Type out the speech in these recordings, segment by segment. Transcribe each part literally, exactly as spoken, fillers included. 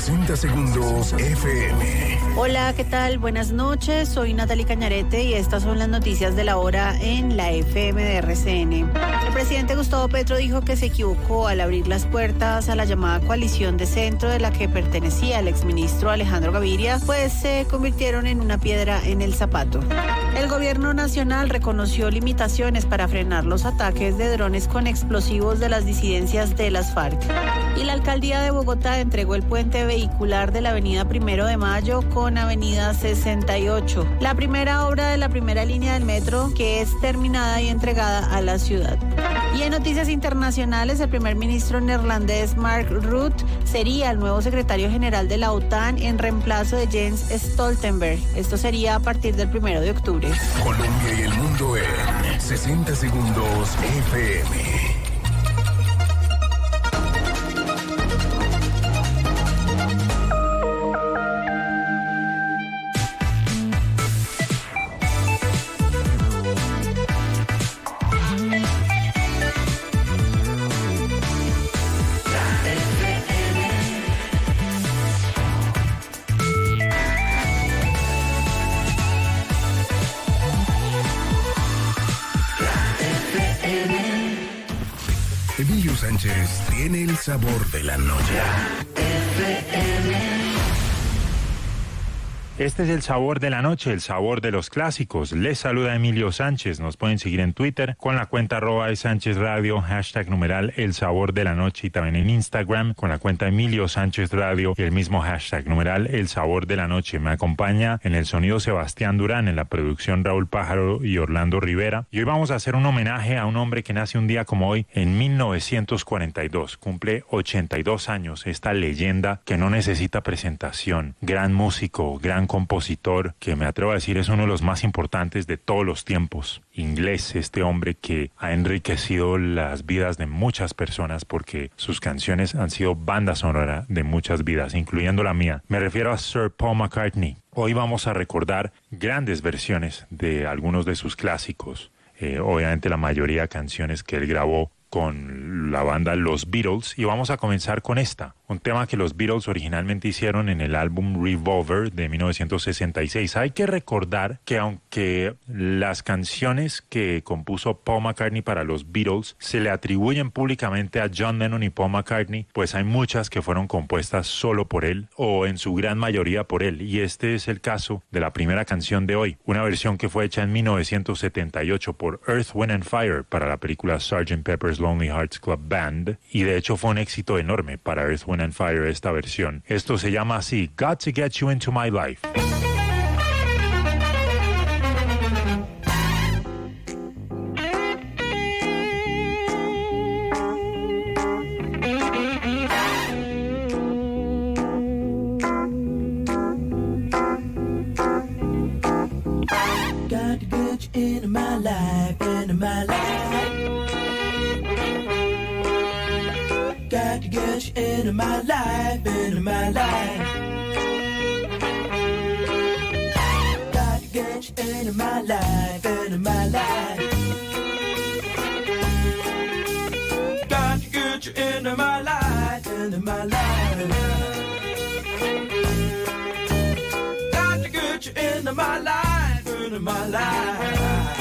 sesenta segundos F M. Hola, ¿qué tal? Buenas noches, soy Natalie Cañarete y estas son las noticias de la hora en la F M de R C N. El presidente Gustavo Petro dijo que se equivocó al abrir las puertas a la llamada coalición de centro de la que pertenecía el exministro Alejandro Gaviria, pues se convirtieron en una piedra en el zapato. El gobierno nacional reconoció limitaciones para frenar los ataques de drones con explosivos de las disidencias de las FARC. Y la alcaldía de Bogotá entregó el puente vehicular de la avenida Primero de Mayo con avenida sesenta y ocho, la primera obra de la primera línea del metro que es terminada y entregada a la ciudad. Y en noticias internacionales, el primer ministro neerlandés Mark Rutte sería el nuevo secretario general de la OTAN en reemplazo de Jens Stoltenberg. Esto sería a partir del primero de octubre. Colombia y el mundo en sesenta segundos F M. Emilio Sánchez tiene el sabor de la noche. Este es el sabor de la noche, el sabor de los clásicos. Les saluda Emilio Sánchez. Nos pueden seguir en Twitter con la cuenta arroba de Sánchez Radio, hashtag numeral el sabor de la noche, y también en Instagram con la cuenta Emilio Sánchez Radio y el mismo hashtag numeral el sabor de la noche. Me acompaña en el sonido Sebastián Durán, en la producción Raúl Pájaro y Orlando Rivera. Y hoy vamos a hacer un homenaje a un hombre que nace un día como hoy en mil novecientos cuarenta y dos. Cumple ochenta y dos años, esta leyenda que no necesita presentación. Gran músico, gran compositor, que me atrevo a decir es uno de los más importantes de todos los tiempos. Inglés, este hombre que ha enriquecido las vidas de muchas personas porque sus canciones han sido banda sonora de muchas vidas, incluyendo la mía. Me refiero a Sir Paul McCartney. Hoy vamos a recordar grandes versiones de algunos de sus clásicos. Eh, obviamente la mayoría de canciones que él grabó con la banda Los Beatles, y vamos a comenzar con esta, un tema que los Beatles originalmente hicieron en el álbum Revolver de mil novecientos sesenta y seis. Hay que recordar que aunque las canciones que compuso Paul McCartney para los Beatles se le atribuyen públicamente a John Lennon y Paul McCartney, pues hay muchas que fueron compuestas solo por él o en su gran mayoría por él, y este es el caso de la primera canción de hoy, una versión que fue hecha en mil novecientos setenta y ocho por Earth, Wind and Fire para la película sergeant Pepper's Lonely Hearts Club Band, y de hecho fue un éxito enorme para Earth, Wind and Fire esta versión. Esto se llama así, Got to Get You Into My Life. Got to get you into my life, into my life. Got to get you into my life, into my life. Got to get you into my life, into my life. Got to get you into my life, into my life. Got to get you into my life, into my life.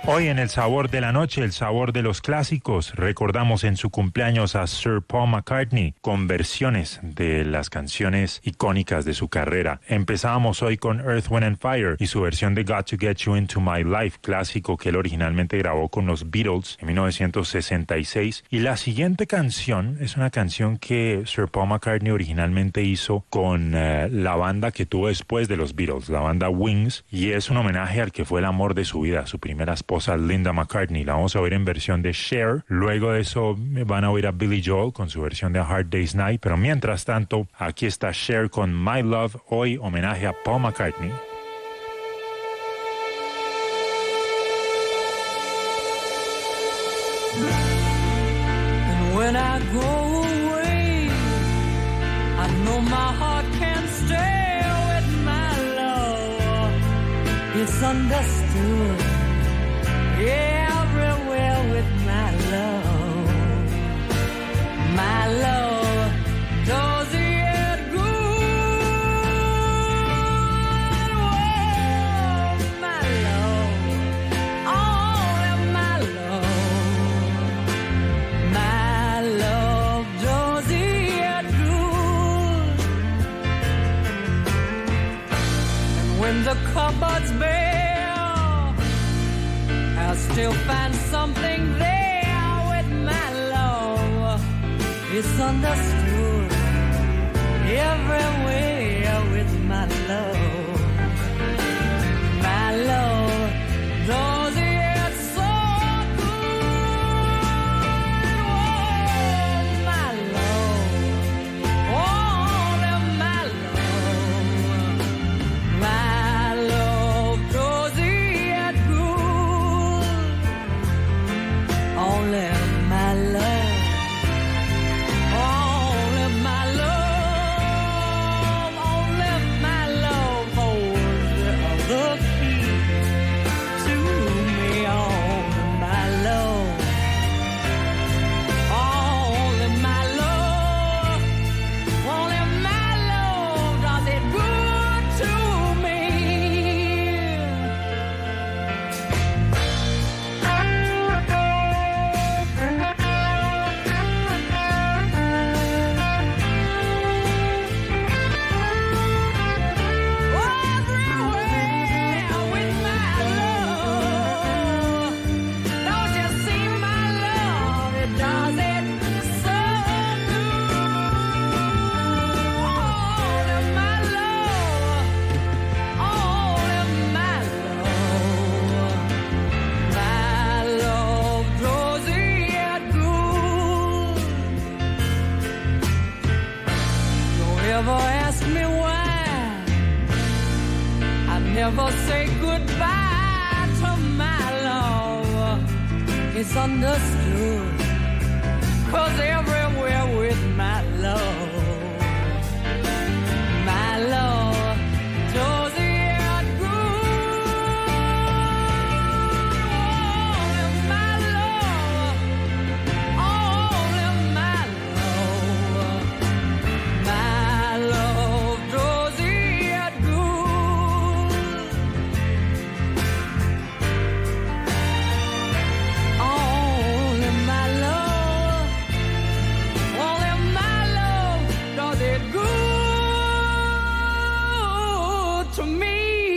Hoy en El Sabor de la Noche, el sabor de los clásicos, recordamos en su cumpleaños a Sir Paul McCartney con versiones de las canciones icónicas de su carrera. Empezábamos hoy con Earth, Wind and Fire y su versión de Got to Get You Into My Life, clásico que él originalmente grabó con los Beatles en mil novecientos sesenta y seis. Y la siguiente canción es una canción que Sir Paul McCartney originalmente hizo con uh, la banda que tuvo después de los Beatles, la banda Wings, y es un homenaje al que fue el amor de su vida, su primera esposa Linda McCartney. La vamos a oír en versión de Cher. Luego de eso van a oír a Billy Joel con su versión de A Hard Day's Night. Pero mientras tanto, aquí está Cher con My Love, hoy homenaje a Paul McCartney. And when I go away, I know my heart can't stay with my love. It's understood. Everywhere with my love, my love does it good. Oh, my love, all of my love, my love does it good. And when the cupboard's bare, I'll still find something there with my love. It's understood everywhere with my love. My love does it so good. Oh, my love, all of my love, my love does it good. All of my love, all of my love, all of my love holds the key to me. All of my love, all of my love, all of my love does it good to me. Never ask me why, I never say goodbye to my love. It's understood, 'cause everywhere with my love, my love does it good. All of my love, all of my love, my love does it good. All of my love, all of my love does it good to me.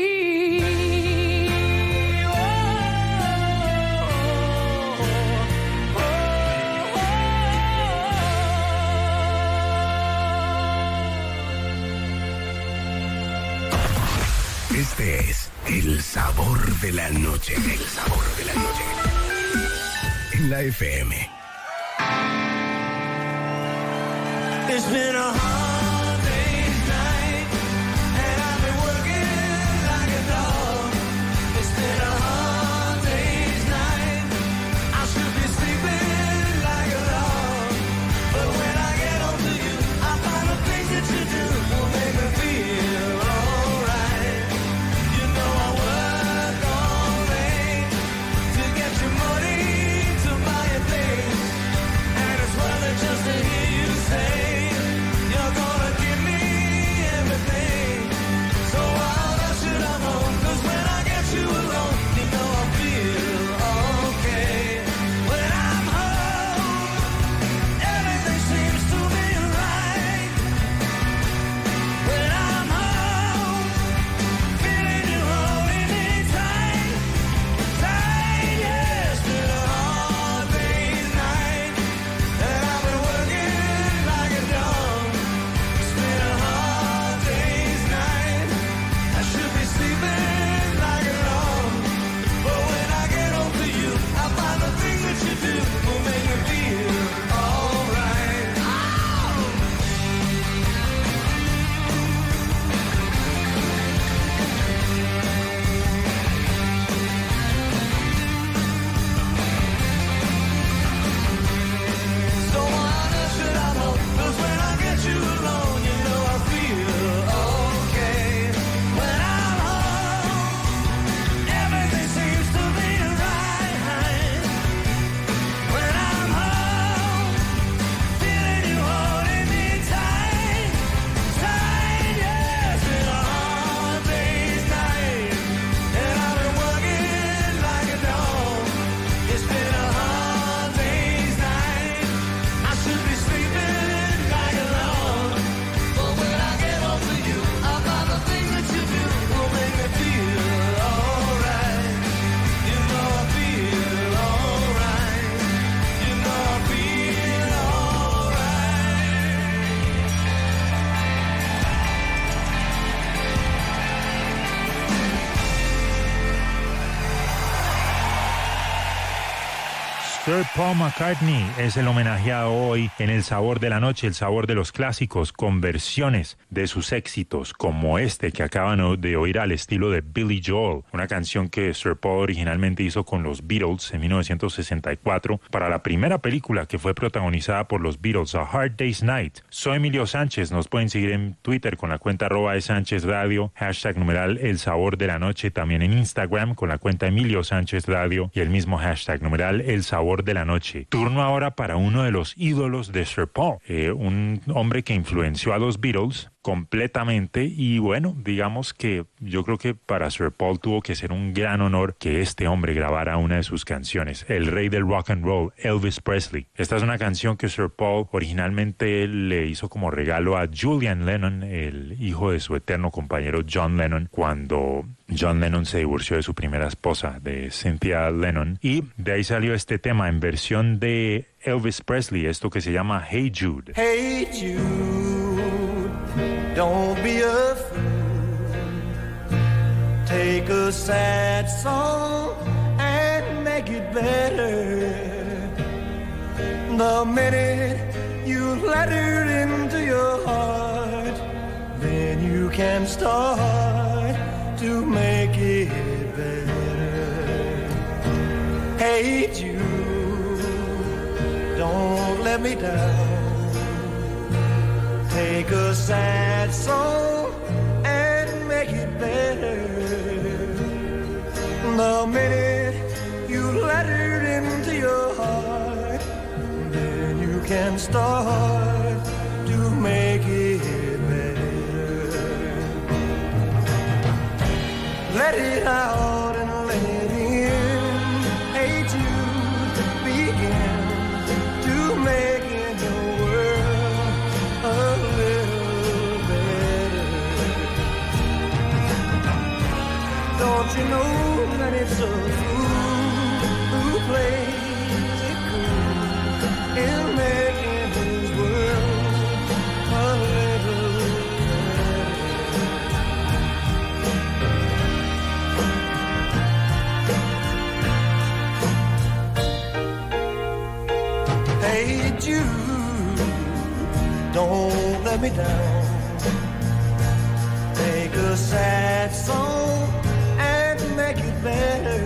Este es el sabor de la noche. El sabor de la noche. En la F M. It's been a hard day's night, and I've been working like a dog. It's been a hard day's night, I should be sleeping like a dog. But when I get home to you, I find the things that you do will make me feel alright. You know I work all day to get your money to buy a thing, and it's worth it just to hear you say you're gonna Sir Paul McCartney es el homenajeado hoy en El Sabor de la Noche, el sabor de los clásicos, con versiones de sus éxitos, como este que acaban de oír al estilo de Billy Joel, una canción que Sir Paul originalmente hizo con los Beatles en mil novecientos sesenta y cuatro para la primera película que fue protagonizada por los Beatles, A Hard Day's Night. Soy Emilio Sánchez, nos pueden seguir en Twitter con la cuenta arroba de Sánchez Radio, hashtag numeral El Sabor de la Noche, también en Instagram con la cuenta Emilio Sánchez Radio y el mismo hashtag numeral El Sabor de la Noche. Turno ahora para uno de los ídolos de Sir Paul, eh, un hombre que influenció a los Beatles completamente y bueno, digamos que yo creo que para Sir Paul tuvo que ser un gran honor que este hombre grabara una de sus canciones, el rey del rock and roll, Elvis Presley. Esta es una canción que Sir Paul originalmente le hizo como regalo a Julian Lennon, el hijo de su eterno compañero John Lennon, cuando John Lennon se divorció de su primera esposa, de Cynthia Lennon, y de ahí salió este tema en versión de Elvis Presley, esto que se llama Hey Jude. Hey Jude, don't be a fool. Take a sad song and make it better. The minute you let her into your heart, then you can start to make it better. Hey Jude, don't let me down. Take a sad song and make it better. The minute you let her into your heart, then you can start to make it better. Let it out and let it in. Hey Jude, begin to make it the world a little better. Don't you know that it's a fool who plays it cool in making his world a little better? Hey Jude, don't let me down. Take a sad song and make it better.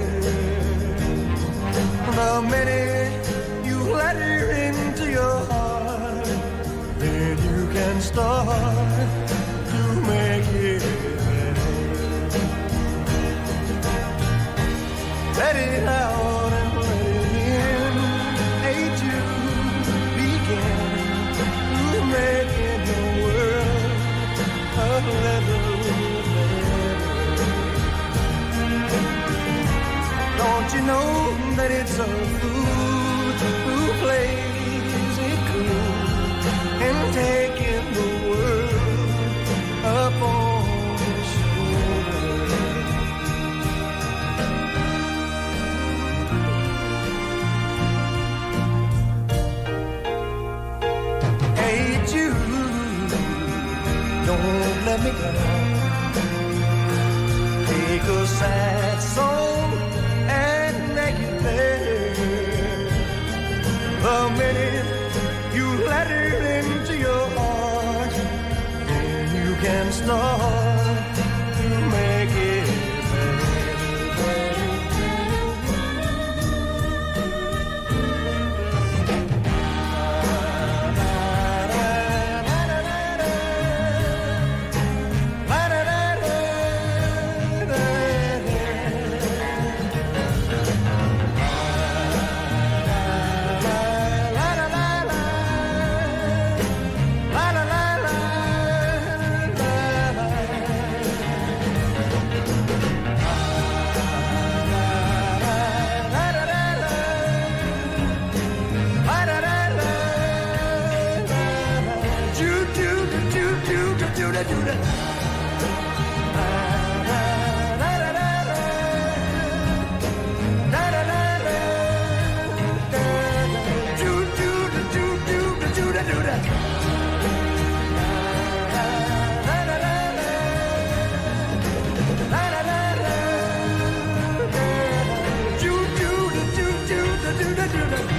The minute you let her into your heart, then you can start to make it better. Let it out and let it in. Hey Jude, begin to make it the world a little better. Don't you know that it's a fool who plays it cool and taking the world up on his shoulder? Hey Jude, don't let me down. Take a sad song and make it better. The minute you let her into your heart, then you can start to make it do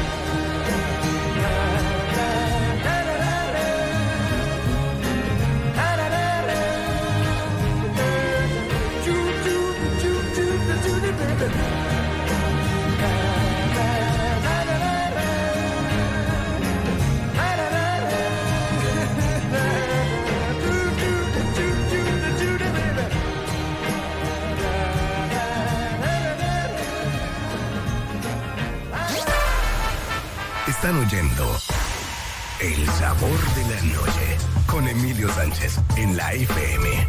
oyendo El Sabor de la Noche con Emilio Sánchez en la F M.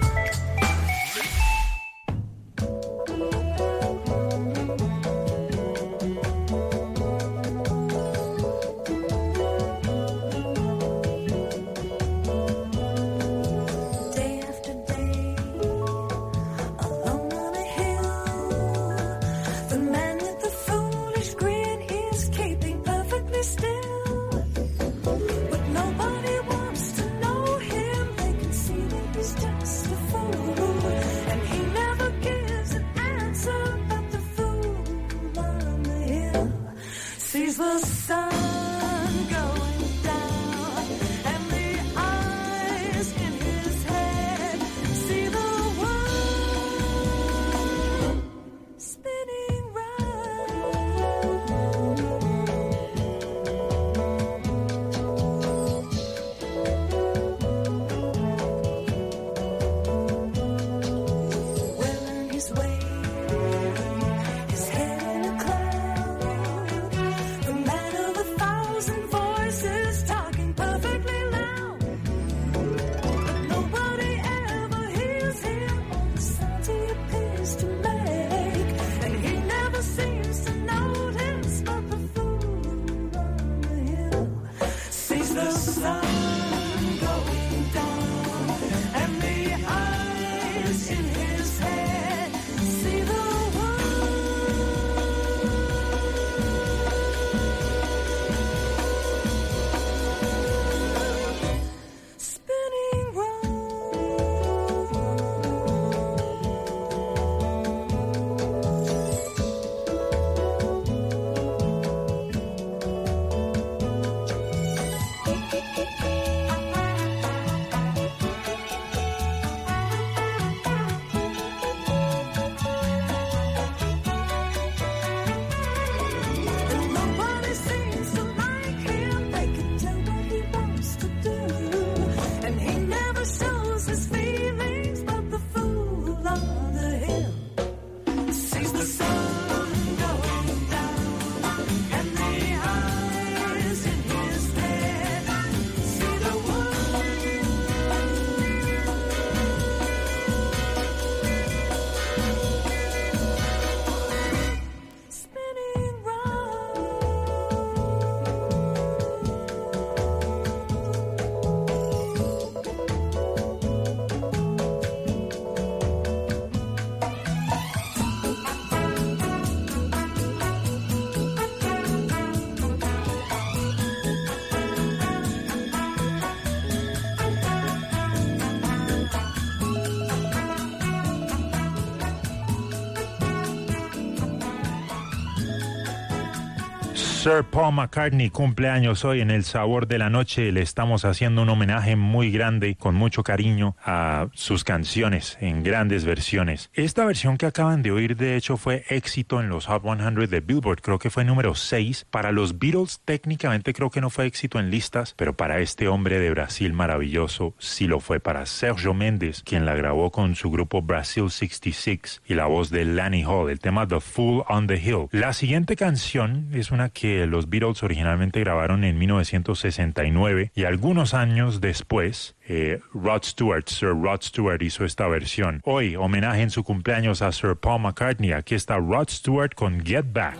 Sir Paul McCartney cumple años hoy en El Sabor de la Noche. Le estamos haciendo un homenaje muy grande, con mucho cariño, a sus canciones en grandes versiones. Esta versión que acaban de oír, de hecho, fue éxito en los Hot cien de Billboard. Creo que fue número seis. Para los Beatles, técnicamente creo que no fue éxito en listas, pero para este hombre de Brasil maravilloso, sí lo fue. Para Sergio Mendes, quien la grabó con su grupo Brasil sesenta y seis, y la voz de Lani Hall, el tema The Fool on the Hill. La siguiente canción es una que los Beatles originalmente grabaron en mil novecientos sesenta y nueve, y algunos años después eh, Rod Stewart, Sir Rod Stewart hizo esta versión. Hoy, homenaje en su cumpleaños a Sir Paul McCartney. Aquí está Rod Stewart con Get Back.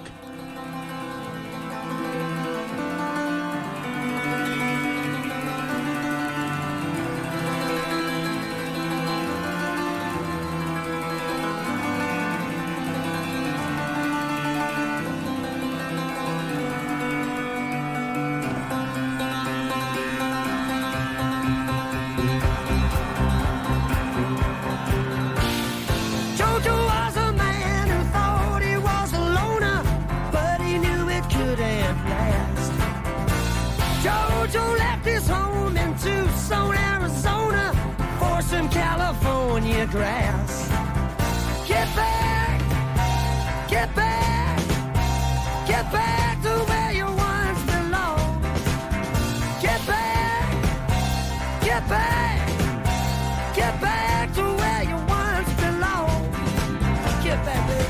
Grass. Get back, get back, get back to where you once belonged. Get back, get back, get back to where you once belonged. Get back, baby.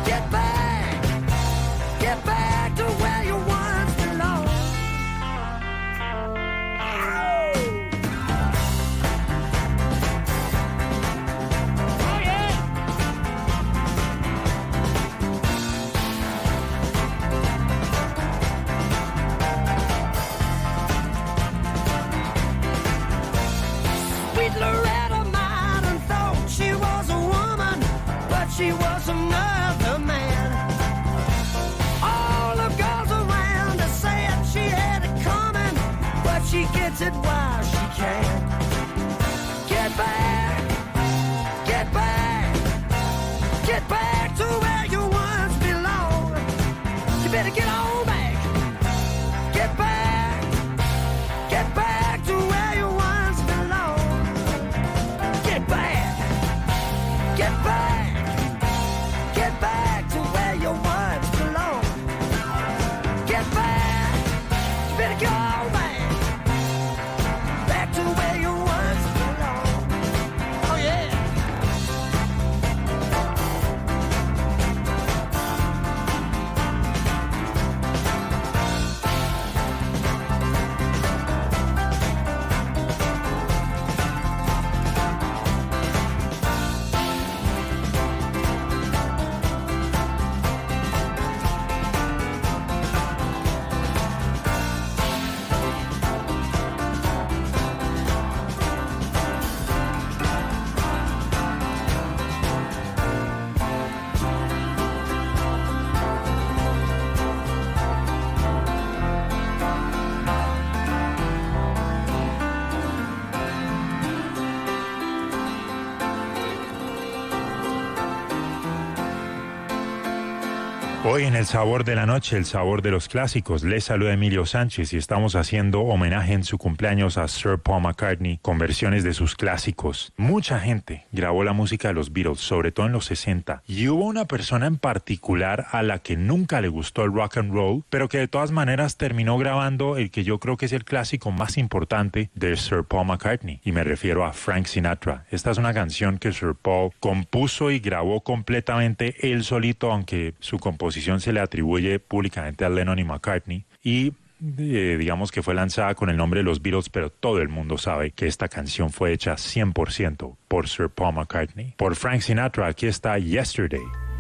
Get back, get back to where you once belonged. Oh yeah. Sweet Loretta Martin thought she was a woman, but she was another man. All the girls around her said she had it coming, but she gets it while she can. Get back, get back, get back to where you once belonged. You better get on back. Get back, get back to where you once belonged. Get back, get back, get back to where you once belonged. Get back, you better get on back, back to where you once belonged. Oh yeah. Hoy en El Sabor de la Noche, el sabor de los clásicos, les saluda Emilio Sánchez y estamos haciendo homenaje en su cumpleaños a Sir Paul McCartney con versiones de sus clásicos. Mucha gente grabó la música de los Beatles, sobre todo en los sesenta, y hubo una persona en particular a la que nunca le gustó el rock and roll, pero que de todas maneras terminó grabando el que yo creo que es el clásico más importante de Sir Paul McCartney, y me refiero a Frank Sinatra. Esta es una canción que Sir Paul compuso y grabó completamente él solito, aunque su composición se le atribuye públicamente a Lennon y McCartney, y eh, digamos que fue lanzada con el nombre de los Beatles, pero todo el mundo sabe que esta canción fue hecha cien por ciento por Sir Paul McCartney. Por Frank Sinatra, aquí está Yesterday.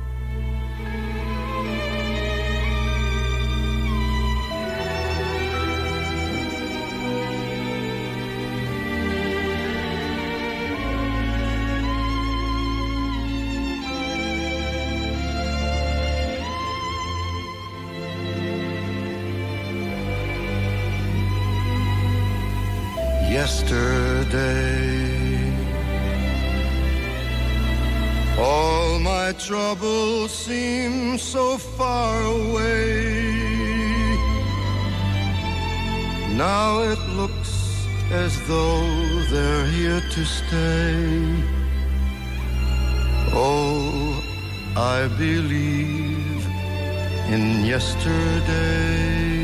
Yesterday, all my troubles seem so far away. Now it looks as though they're here to stay. Oh, I believe in yesterday.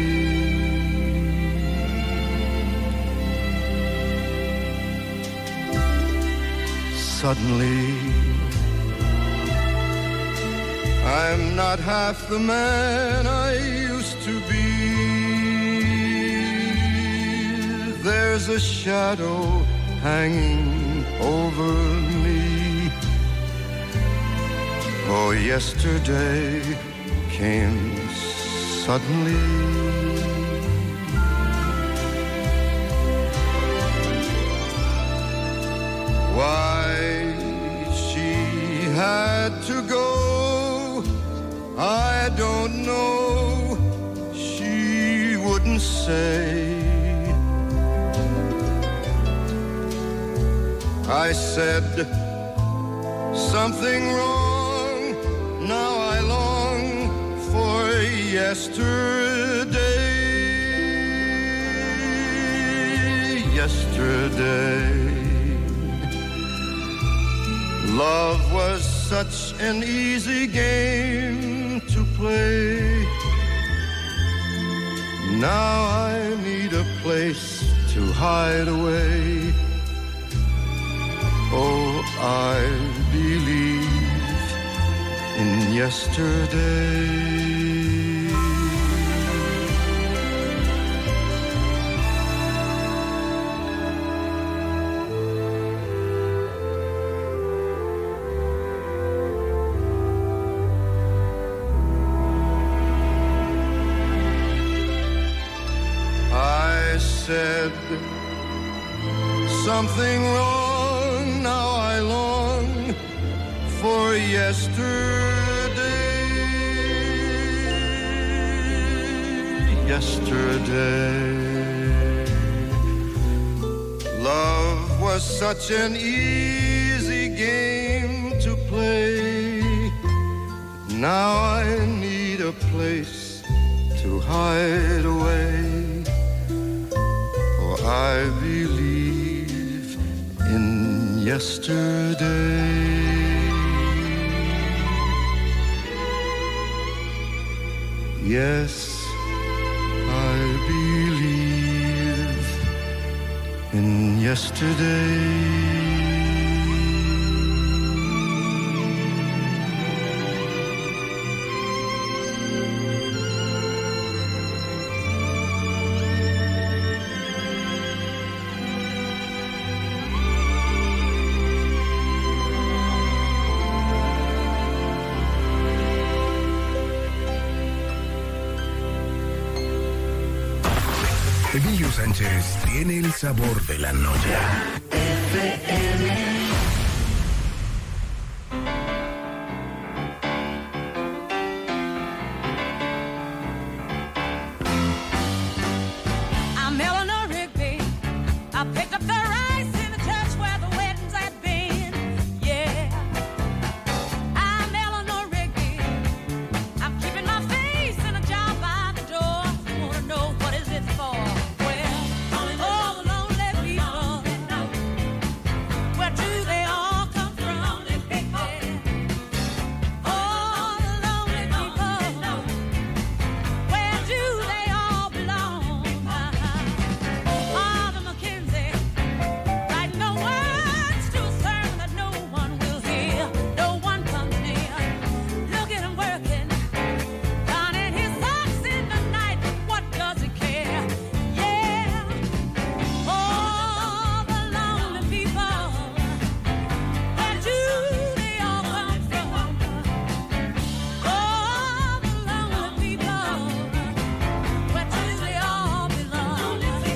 Suddenly, I'm not half the man I used to be. There's a shadow hanging over me. Oh, yesterday came suddenly. Why she had to go, I don't know. She wouldn't say. I said something wrong. Now I long for yesterday. Yesterday. Love was such an easy game to play. Now I need a place to hide away. Oh, I believe in yesterday. I said something wrong, now I long for yesterday. Yesterday, love was such an easy game to play. Now I need a place to hide away. For I believe in yesterday. Yes, I believe in yesterday. Emilio Sánchez tiene el sabor de la noche. I'm Eleanor Rigby. I picked up the rice in the church where the weddings had been. Yeah, I'm Eleanor Rigby. I'm keeping my face in a jar by the door. You wanna know what is it for? Well, all the lonely people. Where do they all come from? All the lonely people. Where do they all belong? Father McKenzie, write no words to a sermon that no one will hear. No one comes near. Look at him working, darning his socks in the night. What does he care? Yeah, all the lonely people. Where do they all come from? All the lonely people. Where do they all belong?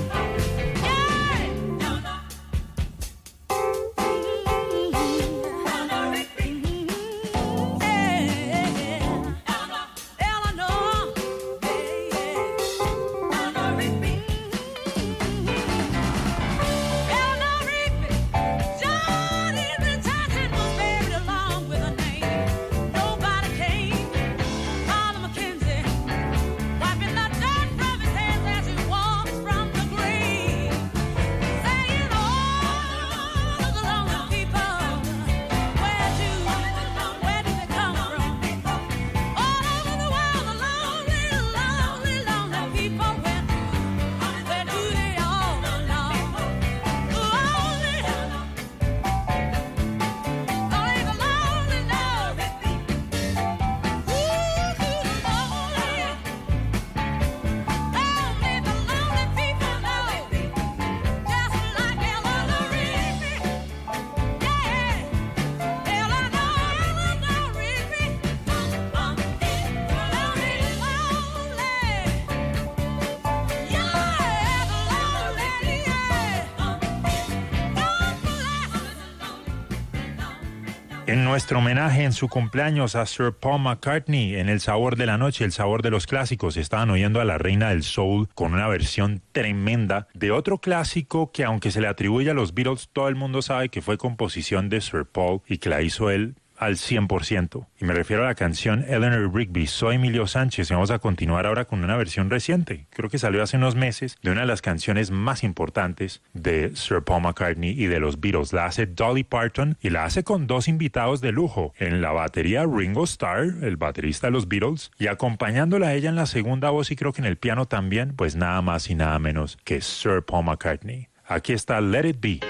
En nuestro homenaje en su cumpleaños a Sir Paul McCartney, en El Sabor de la Noche, el sabor de los clásicos, estaban oyendo a la reina del soul con una versión tremenda de otro clásico que, aunque se le atribuye a los Beatles, todo el mundo sabe que fue composición de Sir Paul y que la hizo él al cien por ciento. Y me refiero a la canción Eleanor Rigby. Soy Emilio Sánchez y vamos a continuar ahora con una versión reciente. Creo que salió hace unos meses, de una de las canciones más importantes de Sir Paul McCartney y de los Beatles. La hace Dolly Parton y la hace con dos invitados de lujo. En la batería Ringo Starr, el baterista de los Beatles, y acompañándola a ella en la segunda voz y creo que en el piano también, pues nada más y nada menos que Sir Paul McCartney. Aquí está Let It Be.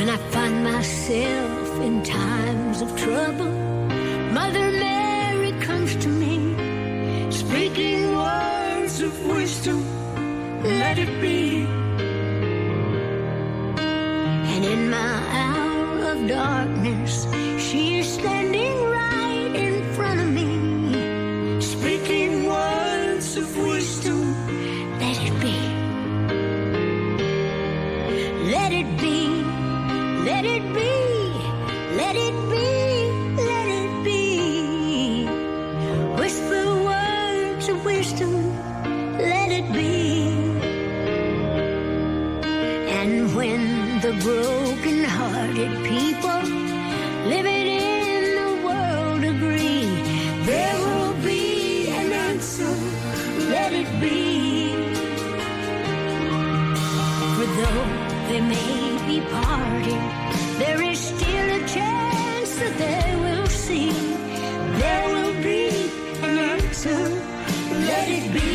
When I find myself in times of trouble, Mother Mary comes to me, speaking words of wisdom, let it be. And in my hour of darkness, she is standing right in front of me, speaking words of wisdom, let it be. Let it be, let it be, let it be, let it be. Whisper words of wisdom, let it be. And when the broken-hearted people living in the world agree, there will be an answer, let it be. For though they may be parted, there is still a chance that they will see. There will be an answer, let it be.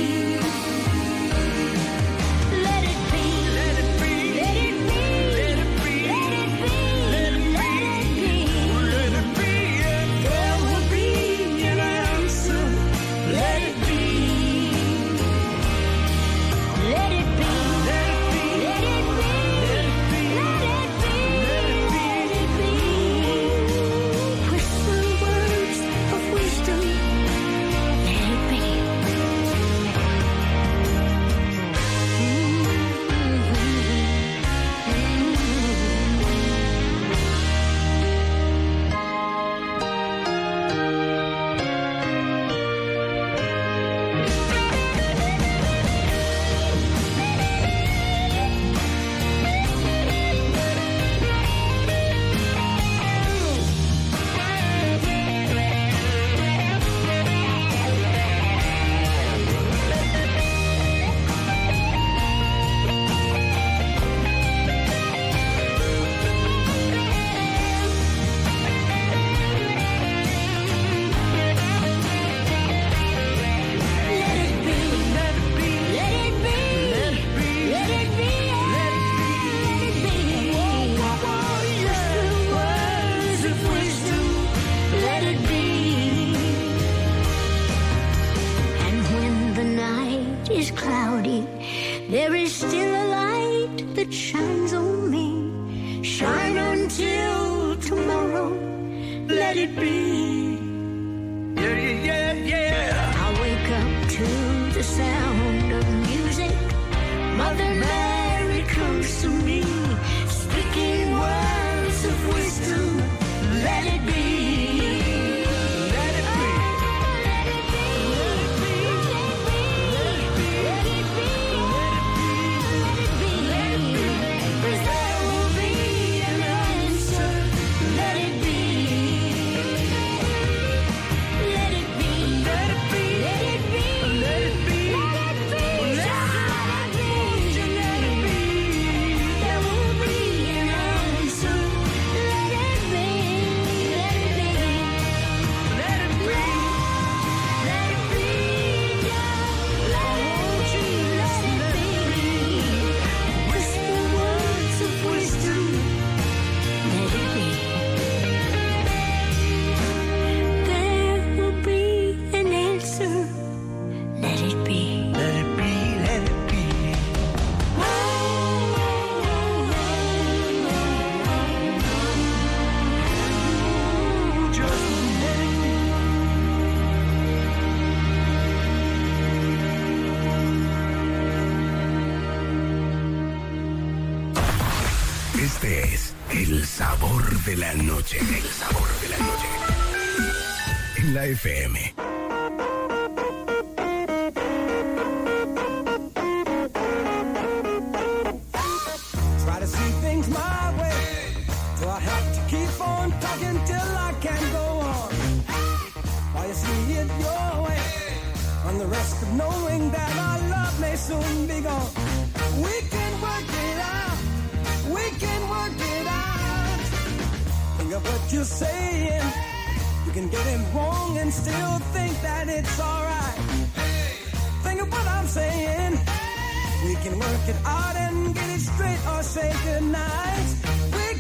Let it be, let it be, let it be, let it be, let it be, let it be, let it be. There will be an answer, let it be. Let it be, let it be, let it be, let it be, let it be. Whisper words of wisdom, let it be. Is cloudy, there is still a light that shines on me. Shine until tomorrow, let it be. Yeah, yeah, yeah. I wake up to the sound of music. Mother Mary comes to me, speaking words of wisdom, let it be. Let it be. Let it be. Let it be. Let it be. Let it be. There will be an answer. Let it be. Let it be. Let it be. Let it be. Let it be. Let it be. Just let it be. Let it be. There will be an answer. Let it be. Let it be. Let it be. Let it be. Let it be. Whisper words of wisdom. Let it be. There will be an answer. Let it be. Let it be. Let it be. Just let it be. Este es el sabor de la noche. El sabor de la noche. En la F M. Try to see things my way. Do I have to keep on talking till I can go on? While you see it your way, on the risk of knowing that our love may soon be gone. We can work it out. We can work it out. Think of what you're saying. You can get it wrong and still think that it's alright. Think of what I'm saying. We can work it out and get it straight or say goodnight. We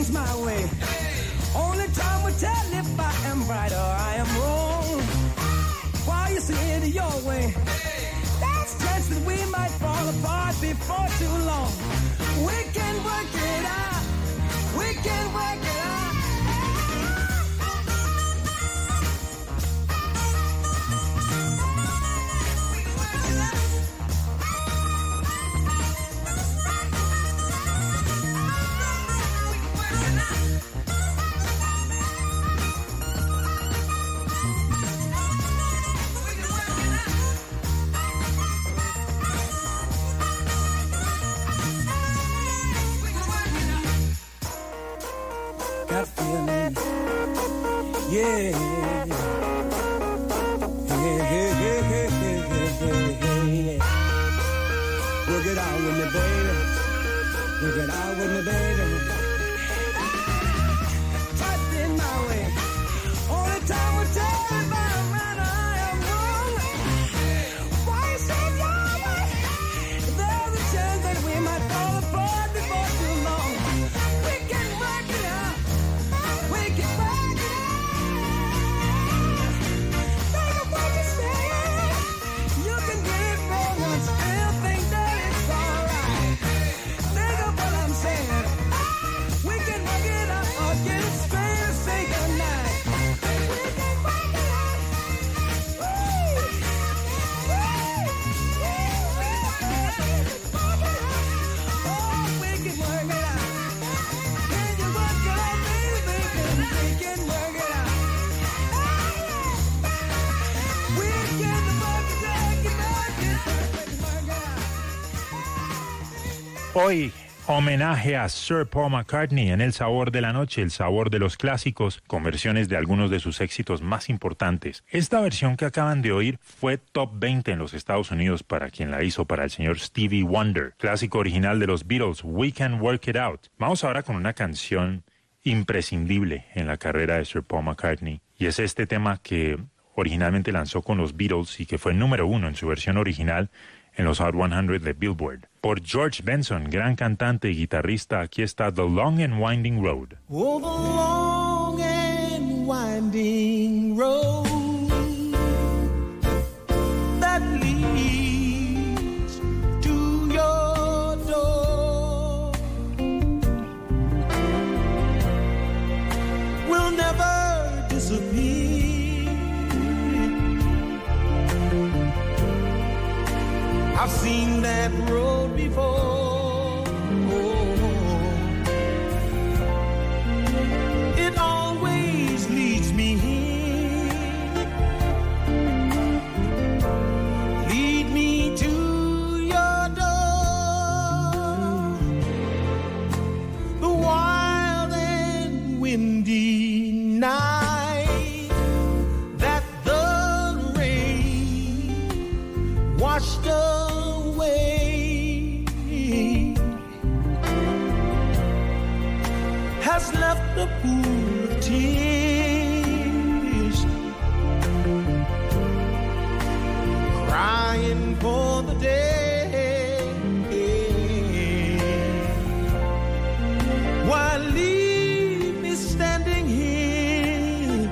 things my way. Only time will tell if I am right or I am wrong. While you see it your way, there's a chance that we might fall apart before too long. We can work it out. We can work it out. Got feeling, yeah, yeah, yeah, yeah, yeah, yeah. Work it out with me, baby. Work it out with me, baby. Trust in my way. Only time will tell if I'm right or I am wrong. Why you say your way? There's a chance that we might fall apart before too long. We can work it out. We can work it out. Think of what you say. You can get it wrong and still think that it's alright. Think of what I'm saying. We can work it out or get it straight and say goodnight. We can work it out. Woo! Woo! Oh, we can work it out. Can you work it out, baby? We can work it out. We can work it out. We can work it out. Hoy, homenaje a Sir Paul McCartney en El Sabor de la Noche, el sabor de los clásicos, con versiones de algunos de sus éxitos más importantes. Esta versión que acaban de oír fue top veinte en los Estados Unidos para quien la hizo, para el señor Stevie Wonder, clásico original de los Beatles, We Can Work It Out. Vamos ahora con una canción imprescindible en la carrera de Sir Paul McCartney, y es este tema que originalmente lanzó con los Beatles y que fue número uno en su versión original en los Hot cien de Billboard. Por George Benson, gran cantante y guitarrista, aquí está The Long and Winding Road. Oh, the long and winding road that leads to your door will never disappear. I've seen that road before. It always leads me here. Lead me to your door. The wild and windy night that the rain washed away has left a pool of tears, crying for the day, while leave me standing here.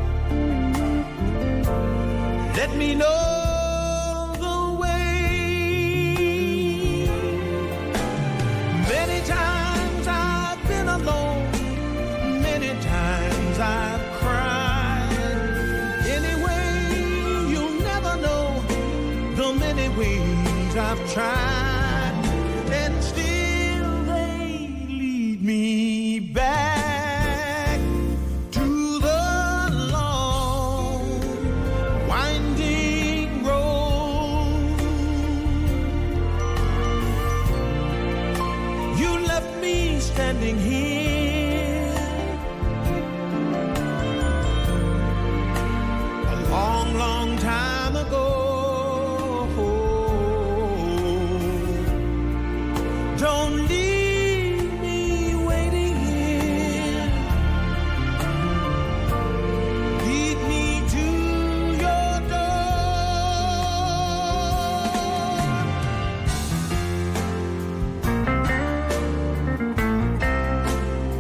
Let me know I've cried. Anyway, you'll never know the many ways I've tried, and still they lead me back to the long, winding road. You left me standing here long, long time ago. Don't leave me waiting here. Lead me to your door.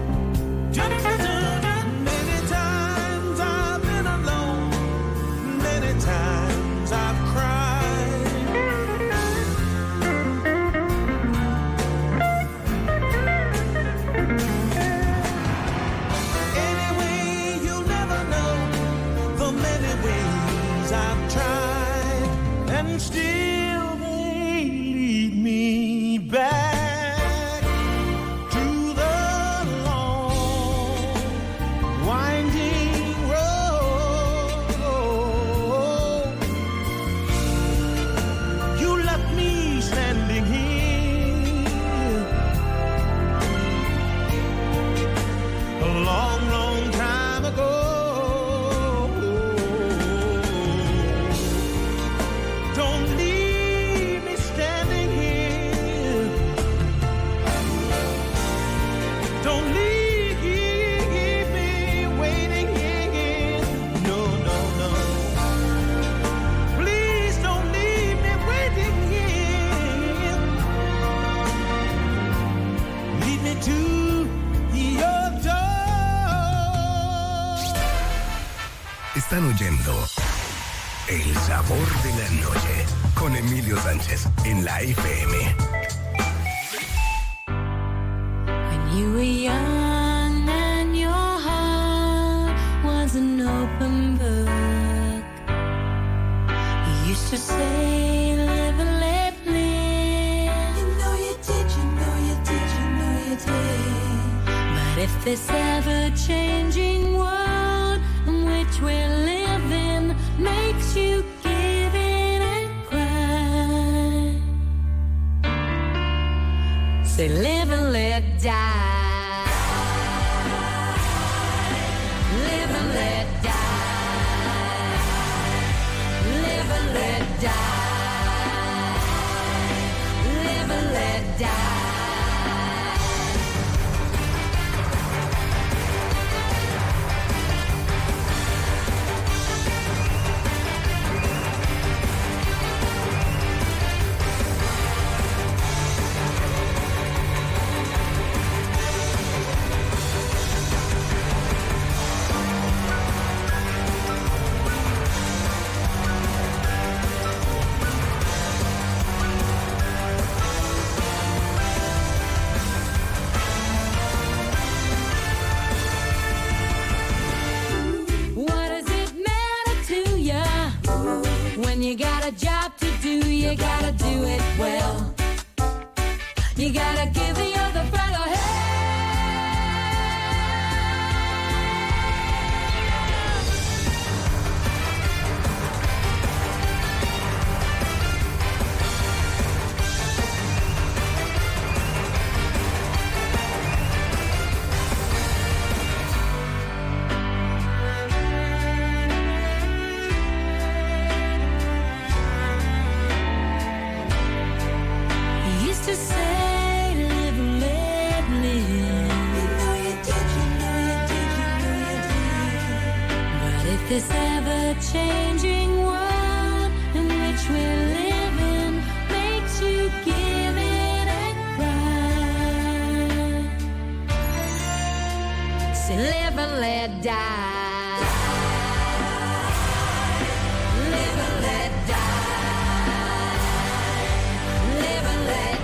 Están oyendo El Sabor de la Noche con Emilio Sánchez en la F M. When you were young and your heart was an open book, you used to say, live and let live. You know you did, you know you did, you know you did. But if this ever-changing world in which we're living makes you give in and cry, say live and let die. Live and let die. Live and let die. Live and let die. You got a job to do, you gotta do it well. You gotta give the other fellow hell. To say, live and let live. You know you did, you know you did, you know you did. But if this ever-changing world in which we're living makes you give in and cry, say live and let die. Live and let die. Live and let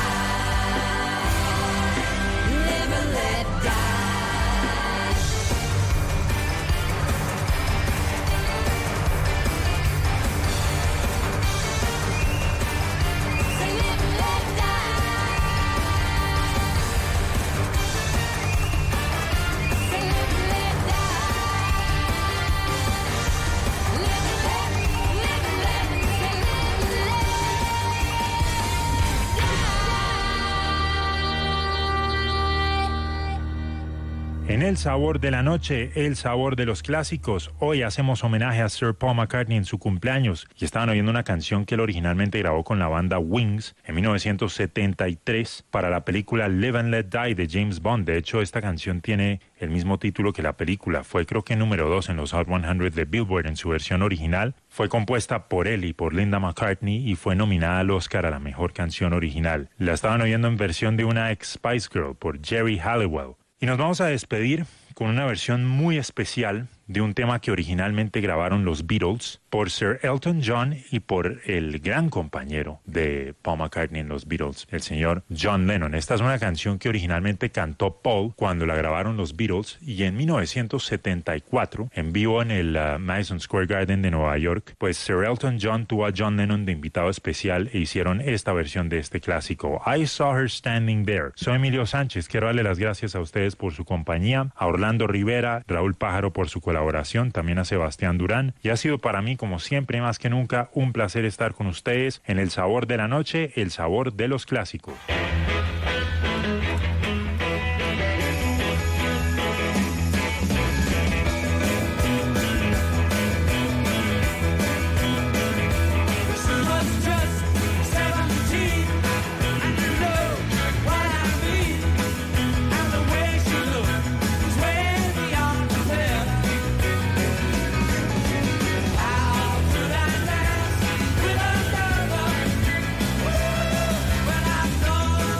En El Sabor de la Noche, el sabor de los clásicos, hoy hacemos homenaje a Sir Paul McCartney en su cumpleaños y estaban oyendo una canción que él originalmente grabó con la banda Wings en mil novecientos setenta y tres para la película Live and Let Die de James Bond. De hecho, esta canción tiene el mismo título que la película. Fue creo que número dos en los Hot cien de Billboard en su versión original. Fue compuesta por él y por Linda McCartney y fue nominada al Oscar a la mejor canción original. La estaban oyendo en versión de una ex Spice Girl por Jerry Halliwell. Y nos vamos a despedir con una versión muy especial de un tema que originalmente grabaron los Beatles por Sir Elton John y por el gran compañero de Paul McCartney en los Beatles, el señor John Lennon. Esta es una canción que originalmente cantó Paul cuando la grabaron los Beatles y en mil novecientos setenta y cuatro, en vivo en el uh, Madison Square Garden de Nueva York, pues Sir Elton John tuvo a John Lennon de invitado especial e hicieron esta versión de este clásico, I Saw Her Standing There. Soy Emilio Sánchez, quiero darle las gracias a ustedes por su compañía, a Orlando Rivera, Raúl Pájaro por su colaboración, también a Sebastián Durán, y ha sido para mí, como siempre, más que nunca, un placer estar con ustedes en El Sabor de la Noche, el sabor de los clásicos. When I know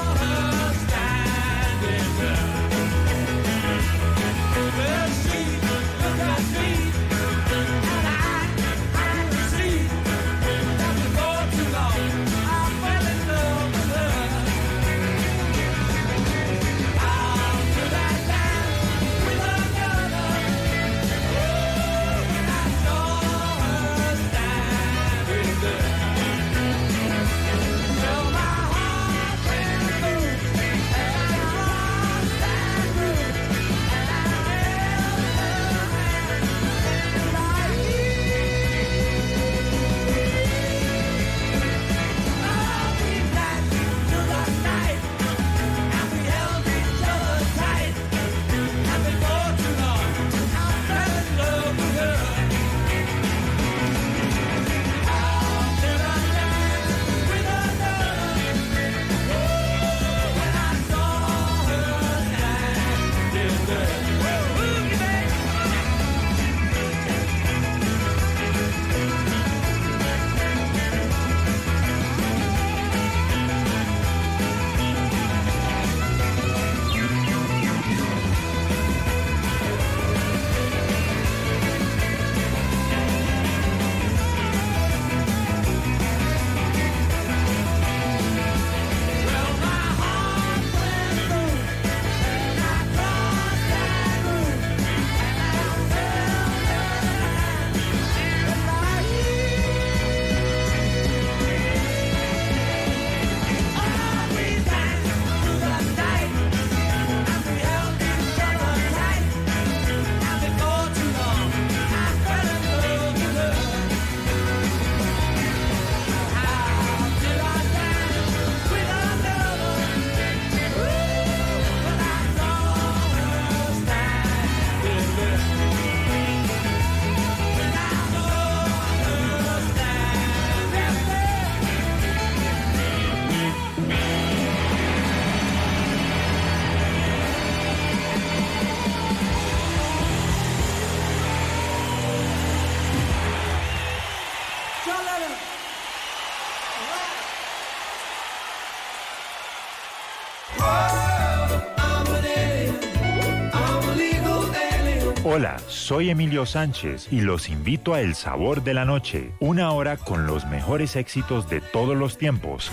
Hola, soy Emilio Sánchez y los invito a El Sabor de la Noche, una hora con los mejores éxitos de todos los tiempos.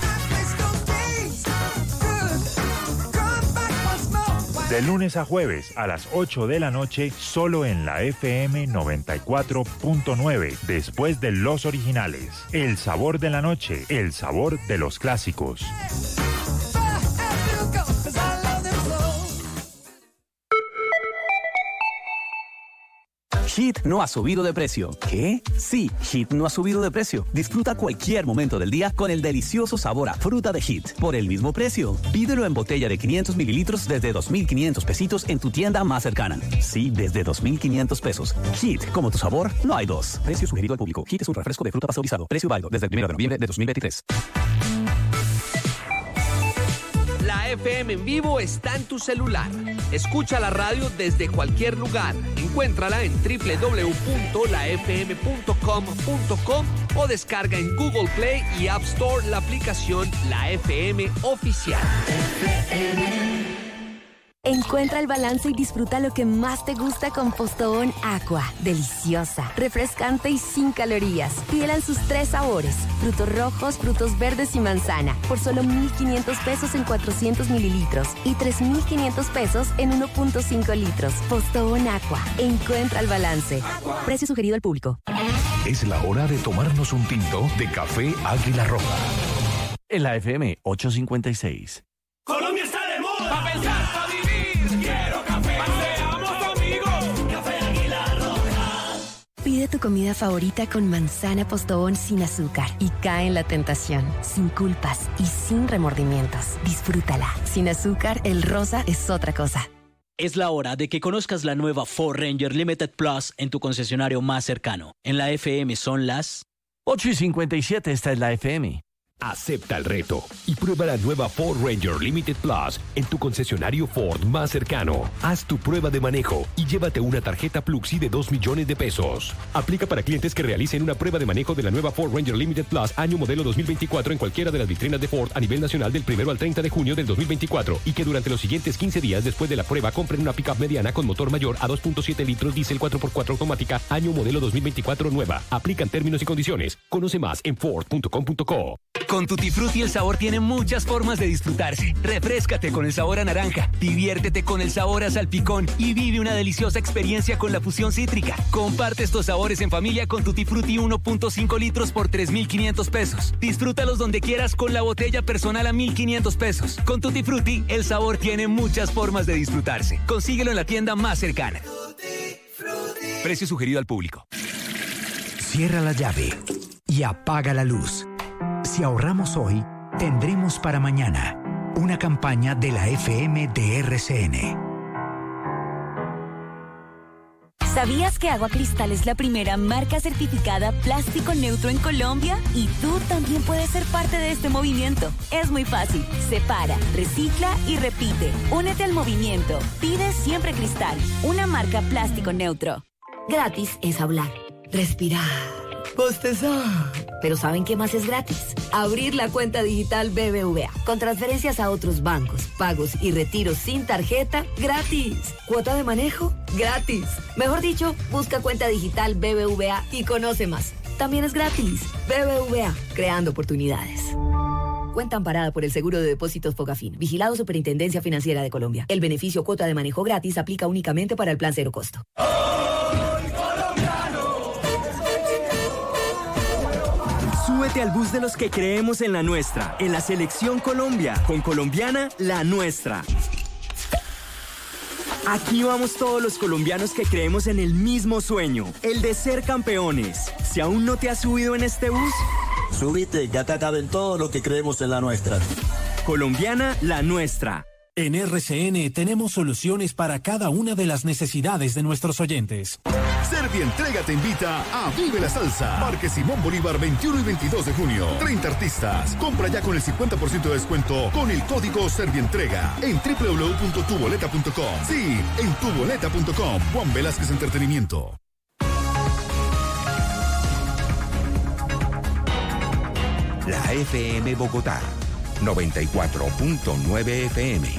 De lunes a jueves a las ocho de la noche, solo en la F M noventa y cuatro punto nueve, después de los originales. El Sabor de la Noche, el sabor de los clásicos. Hit no ha subido de precio. ¿Qué? Sí, Hit no ha subido de precio. Disfruta cualquier momento del día con el delicioso sabor a fruta de Hit por el mismo precio. Pídelo en botella de quinientos mililitros desde dos mil quinientos pesitos en tu tienda más cercana. Sí, desde dos mil quinientos pesos. Hit, como tu sabor, no hay dos. Precio sugerido al público. Hit es un refresco de fruta pasteurizado. Precio válido desde el primero de noviembre de dos mil veintitrés. La F M en vivo está en tu celular. Escucha la radio desde cualquier lugar. Encuéntrala en doble u doble u doble u punto la f m punto com punto com o descarga en Google Play y App Store la aplicación La F M Oficial. Encuentra el balance y disfruta lo que más te gusta con Postobón Aqua. Deliciosa, refrescante y sin calorías. Pídela en sus tres sabores: frutos rojos, frutos verdes y manzana. Por solo mil quinientos pesos en cuatrocientos mililitros y tres mil quinientos pesos en uno punto cinco litros. Postobón Aqua. Encuentra el balance. Precio sugerido al público. Es la hora de tomarnos un tinto de café Águila Roja. En la F M ochocientos cincuenta y seis. Colombia está de moda. Pa' pensar, pa' vivir. Quiero café. Seamos amigos. Café Águila Roja. Pide tu comida favorita con manzana Postobón sin azúcar y cae en la tentación, sin culpas y sin remordimientos. Disfrútala. Sin azúcar, el rosa es otra cosa. Es la hora de que conozcas la nueva Ford Ranger Limited Plus en tu concesionario más cercano. En la F M son las ocho y cincuenta y siete, esta es la F M. Acepta el reto y prueba la nueva Ford Ranger Limited Plus en tu concesionario Ford más cercano. Haz tu prueba de manejo y llévate una tarjeta Pluxee de dos millones de pesos. Aplica para clientes que realicen una prueba de manejo de la nueva Ford Ranger Limited Plus año modelo dos mil veinticuatro en cualquiera de las vitrinas de Ford a nivel nacional del primero al treinta de junio del dos mil veinticuatro y que durante los siguientes quince días después de la prueba compren una pickup mediana con motor mayor a dos punto siete litros diésel cuatro por cuatro automática año modelo dos mil veinticuatro nueva. Aplican términos y condiciones. Conoce más en ford punto com punto co. Con Tutti Frutti el sabor tiene muchas formas de disfrutarse. Refréscate con el sabor a naranja, diviértete con el sabor a salpicón y vive una deliciosa experiencia con la fusión cítrica. Comparte estos sabores en familia con Tutti Frutti uno punto cinco litros por tres mil quinientos pesos. Disfrútalos donde quieras con la botella personal a mil quinientos pesos. Con Tutti Frutti el sabor tiene muchas formas de disfrutarse. Consíguelo en la tienda más cercana. Precio sugerido al público. Cierra la llave y apaga la luz. Si ahorramos hoy, tendremos para mañana. Una campaña de la F M de R C N. ¿Sabías que Agua Cristal es la primera marca certificada plástico neutro en Colombia? Y tú también puedes ser parte de este movimiento. Es muy fácil. Separa, recicla y repite. Únete al movimiento. Pide siempre Cristal, una marca plástico neutro. Gratis es hablar, respirar, bostezar. Pero ¿saben qué más es gratis? Abrir la cuenta digital B B V A. Con transferencias a otros bancos, pagos y retiros sin tarjeta, gratis. ¿Cuota de manejo? Gratis. Mejor dicho, busca cuenta digital B B V A y conoce más. También es gratis. B B V A, creando oportunidades. Cuenta amparada por el Seguro de Depósitos Fogafín. Vigilado Superintendencia Financiera de Colombia. El beneficio cuota de manejo gratis aplica únicamente para el plan cero costo. Súbete al bus de los que creemos en la nuestra, en la Selección Colombia, con Colombiana, la nuestra. Aquí vamos todos los colombianos que creemos en el mismo sueño, el de ser campeones. Si aún no te has subido en este bus, súbete, ya te caben todos los que creemos en la nuestra. Colombiana, la nuestra. En R C N tenemos soluciones para cada una de las necesidades de nuestros oyentes. Servientrega te invita a Vive la Salsa. Parque Simón Bolívar, veintiuno y veintidós de junio. treinta artistas. Compra ya con el cincuenta por ciento de descuento con el código Servientrega en doble u doble u doble u punto tu boleta punto com. Sí, en tu boleta punto com. Juan Velázquez Entretenimiento. La F M Bogotá, noventa y cuatro punto nueve F M.